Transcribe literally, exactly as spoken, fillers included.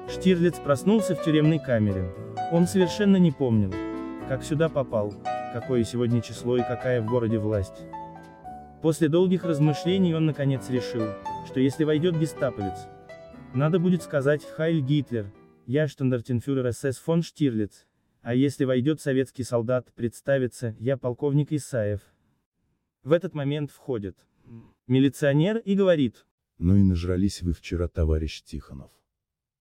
Штирлиц проснулся в тюремной камере. Он совершенно не помнил, как сюда попал, какое сегодня число и какая в городе власть. После долгих размышлений он наконец решил, что если войдет гестаповец, надо будет сказать «Хайль Гитлер», «Я штандартенфюрер СС фон Штирлиц», а если войдет советский солдат, представится «Я полковник Исаев». В этот момент входит милиционер и говорит: «Ну и нажрались вы вчера, товарищ Тихонов.